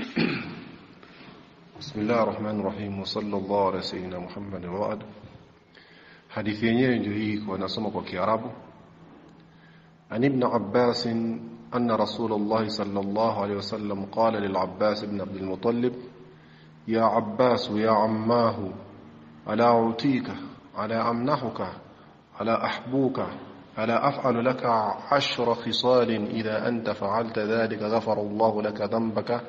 بسم الله الرحمن الرحيم وصلى الله على سيدنا محمد وعد. Hadithi yenyewe ndio hii kwa nasoma kwa Kiarabu. An Ibn Abbas anna Rasulullah sallallahu alayhi wasallam qala lil Abbas ibn Abd al-Muttalib ya Abbas ya ammahu ala utika ala amnahuka ala ahbuka ala af'alu laka 10 khisal idha anta fa'alta dhalika ghafara Allah laka dhanbaka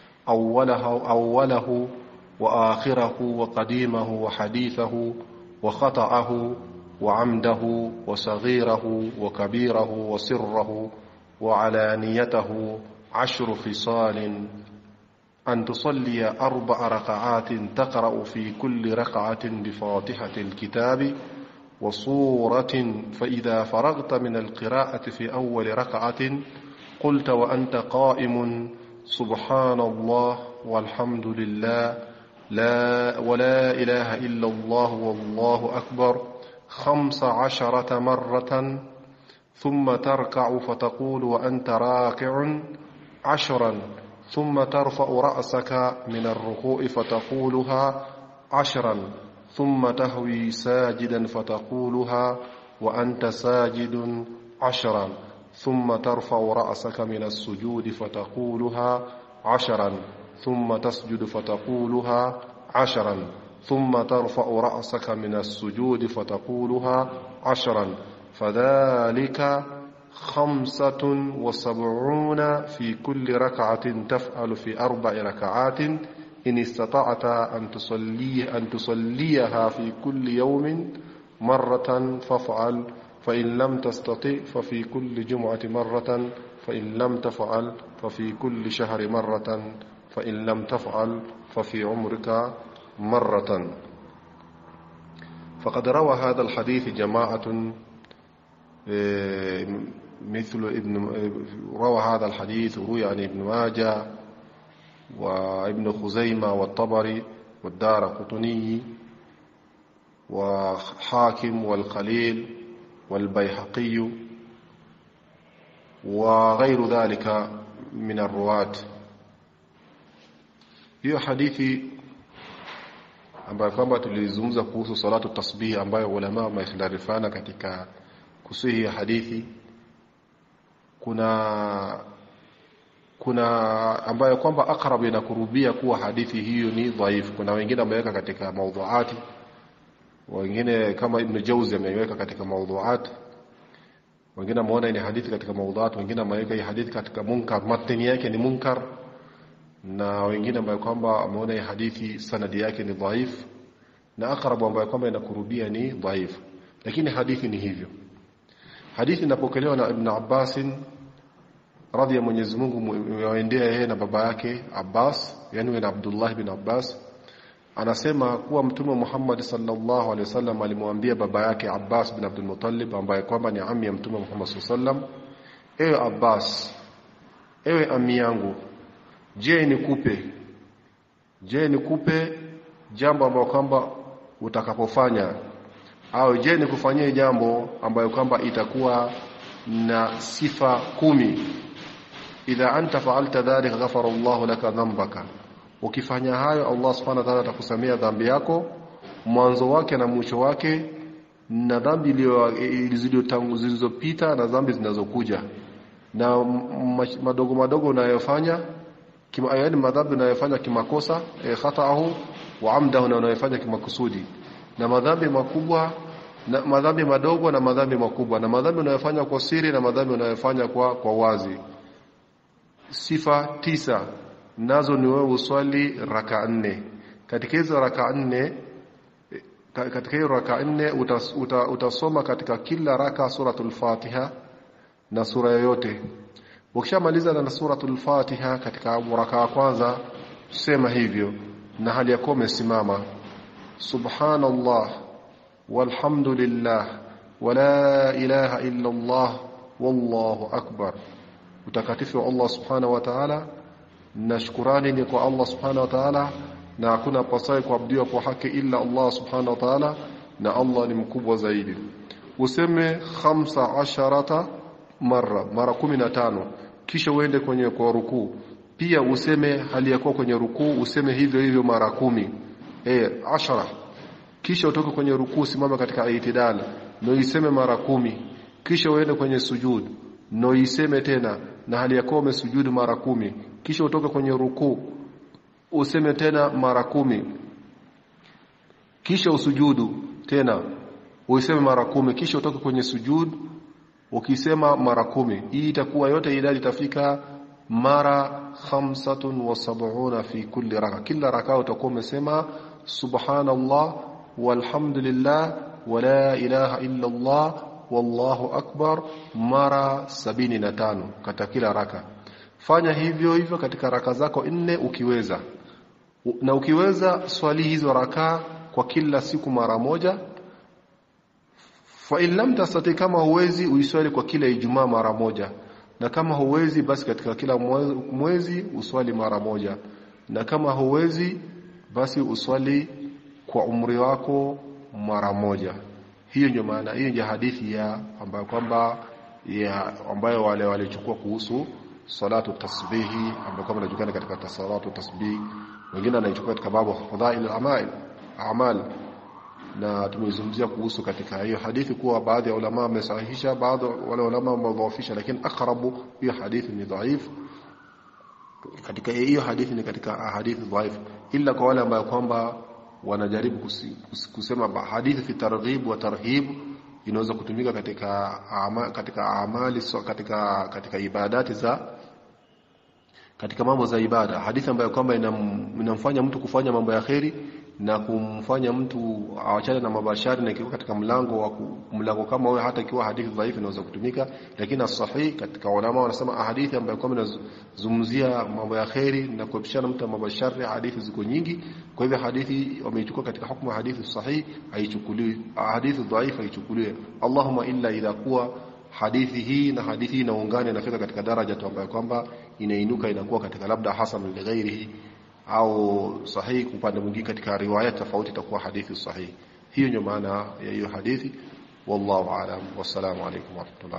أوله وآخره وقديمه وحديثه وخطأه وعمده وصغيره وكبيره وسره وعلانيته 10 خصال أن تصلي 4 ركعات تقرأ في كل ركعة بفاتحة الكتاب وصورة فإذا فرغت من القراءة في أول ركعة قلت وأنت قائم سبحان الله والحمد لله ولا إله إلا الله والله أكبر 15 مرة ثم تركع فتقول وأنت راكع 10 ثم ترفع رأسك من الركوع فتقولها 10 ثم تهوي ساجدا فتقولها وأنت ساجد 10 ثم ترفع رأسك من السجود فتقولها 10 ثم تسجد فتقولها 10 ثم ترفع رأسك من السجود فتقولها 10 فذلك 75 في كل ركعة تفعل في 4 ركعات إن استطعت أن تصليها في كل يوم مرة فافعل فإن لم تستطع ففي كل جمعة مرة فإن لم تفعل ففي كل شهر مرة فإن لم تفعل ففي عمرك مرة. فقد روى هذا الحديث جماعة روى هذا الحديث روي عن ابن ماجه وابن خزيمة والطبري والدارقطني وحاكم والخليل والبيهقي وغير ذلك من الرواة. hiyo hadithi ambayo kwamba tulizungumza kuhusu salatu tasbih ambayo ulama wamekhtalifiana katika kusihi ya hadithi, kuna ambayo kwamba akrabu inakurubia kuwa hadithi hiyo ni dhaifu. Kuna wengine wameweka katika maudhuati, wengine kama Ibn Jawzi ameweka katika maudhuat, wengine wameona ni hadithi katika maudhuat, wengine wameweka hii hadithi katika munkar, matni yake ni munkar, na wengine ambao kwamba wameona hii hadithi sanadi yake ni dhaif, na akrabu ambayo kwamba inakurubia ni dhaif. Lakini hadithi ni hivyo. Hadithi inapokelewa na Ibn Abbas radhiya Mwenyezi Mungu yaendea yeye na baba yake Abbas, yani na Abdullah ibn Abbas. Anasema kuwa Mtume Muhammad sallallahu alaihi wasallam alimwambia baba yake Abbas bin Abdul Muttalib ambaye kwamba ni ammi ya Mtume Muhammad sallallahu alaihi wasallam, ewe Abbas, ewe ammi yangu, je nikupe jambo ambalo kwamba utakapofanya, au je nikufanyie jambo ambayo kwamba itakuwa na sifa 10. idha anta fa'alta dhalika ghafara Allahu laka dhanbaka, ukifanya hayo Allah subhanahu wa ta'ala atakusamea dhambi yako mwanzo wake na mwisho wake, na dhambi zilizopita na dhambi zinazokuja, na madogo unayofanya yaani madhambi unayofanya kimakosa, khata'ahu wa amdahu unayofanya kimakusudi, na madhambi makubwa na madhambi madogo na madhambi makubwa, na madhambi unayofanya kwa siri na madhambi unayofanya kwa wazi. Sifa 9 nazo ni wewe uswali raka 4. Katika hizo raka 4 utasoma katika kila raka suratul Fatiha na sura yoyote. Ukishamaliza na suratul Fatiha katika raka ya kwanza sema hivyo na hali yako umesimama, subhanallah walhamdulillah wala ilaha illa Allah wallahu akbar. Utakatifu wa Allah subhanahu wa ta'ala, na shukrani ni kwa Allah subhanahu wa ta'ala, na hakuna pasai kuabudiwa kwa haki illa Allah subhanahu wa ta'ala, na Allah ni mkubwa zaidi. Useme 15 mara 15, kisha uende kwenye kwa rukuu pia useme hali ya kuwa kwenye rukuu useme hivyo hivyo mara 10 10. Kisha utoke kwenye rukuu simama katika itidal na useme mara 10. Kisha uende kwenye sujud na useme tena na hali ya kuwa umesujudu mara 10. Kisha utoke kwenye rukuu useme tena mara 10. Kisha usujudu tena useme mara 10. Kisha utoke kwenye sujud ukisema mara 10. Hii itakuwa yote idadi itafika mara 75 fi kulli raka. Kila raka utakuwa umesema subhanallah walhamdulillah wala ilaha illa Allah wallahu akbar mara 75 katika kila raka. Fanya hivyo hivyo katika raka zako 4 ukiweza. Na ukiweza swali hizo raka kwa kila siku mara moja. Fa in lam tastati, kama huwezi uiswali kwa kila Ijumaa mara moja. Na kama huwezi basi katika kila mwezi uswali mara moja. Na kama huwezi basi uswali kwa umri wako mara moja. Hiyo ndio maana, hiyo ndio hadithi ya ambayo wale walichukua kuhusu salatu tasbihi, ambayo kama inajulikana katika salatu tasbih. Wengine wanaichukua katika babu fadhail al-a'mal. Na tumezungumzia kuhusu katika hiyo hadithi kuwa baadhi ya ulama wamesahihisha, baadhi wale ulama wamedhaifisha, lakini akrabu hiyo hadithi ni dhaif. Katika hiyo hadithi ni katika hadithi dhaif, ila kwa wale ambao kwamba wanajaribu kusema hadithi fi targhib wa tarhib inaweza kutumika katika amali, katika ibadati za, katika mambo za ibada. Hadithi ambayo kwamba inamfanya mtu kufanya mambo ya khairi na kumfanya mtu awachane na mabashari, na ikiwa katika mlango kama huo, hata ikiwa hadithi dhaifu inaweza kutumika. Lakini as-sahih katika ulama wanasema hadithi ambayo kwamba inazungumzia mambo ya khairi na kuepishana mtu na mabashari, hadithi ziko nyingi. Kwa hivyo hadithi wameichukua katika hukumu hadithi sahih, haichukuliwi. Hadithi dhaifu haichukuliwi, Allahumma illa idha kuwa hadithi hii na hadithi inaungana, inafika katika daraja ambayo kwamba inainuka, inakuwa katika labda hasan li ghairihi au sahihi upande mwingine, katika riwaya tofauti itakuwa hadithi sahihi. Hiyo ndio maana ya hiyo hadithi. Wallahu aalam. Wassalamu alaykum wa rahmatullahi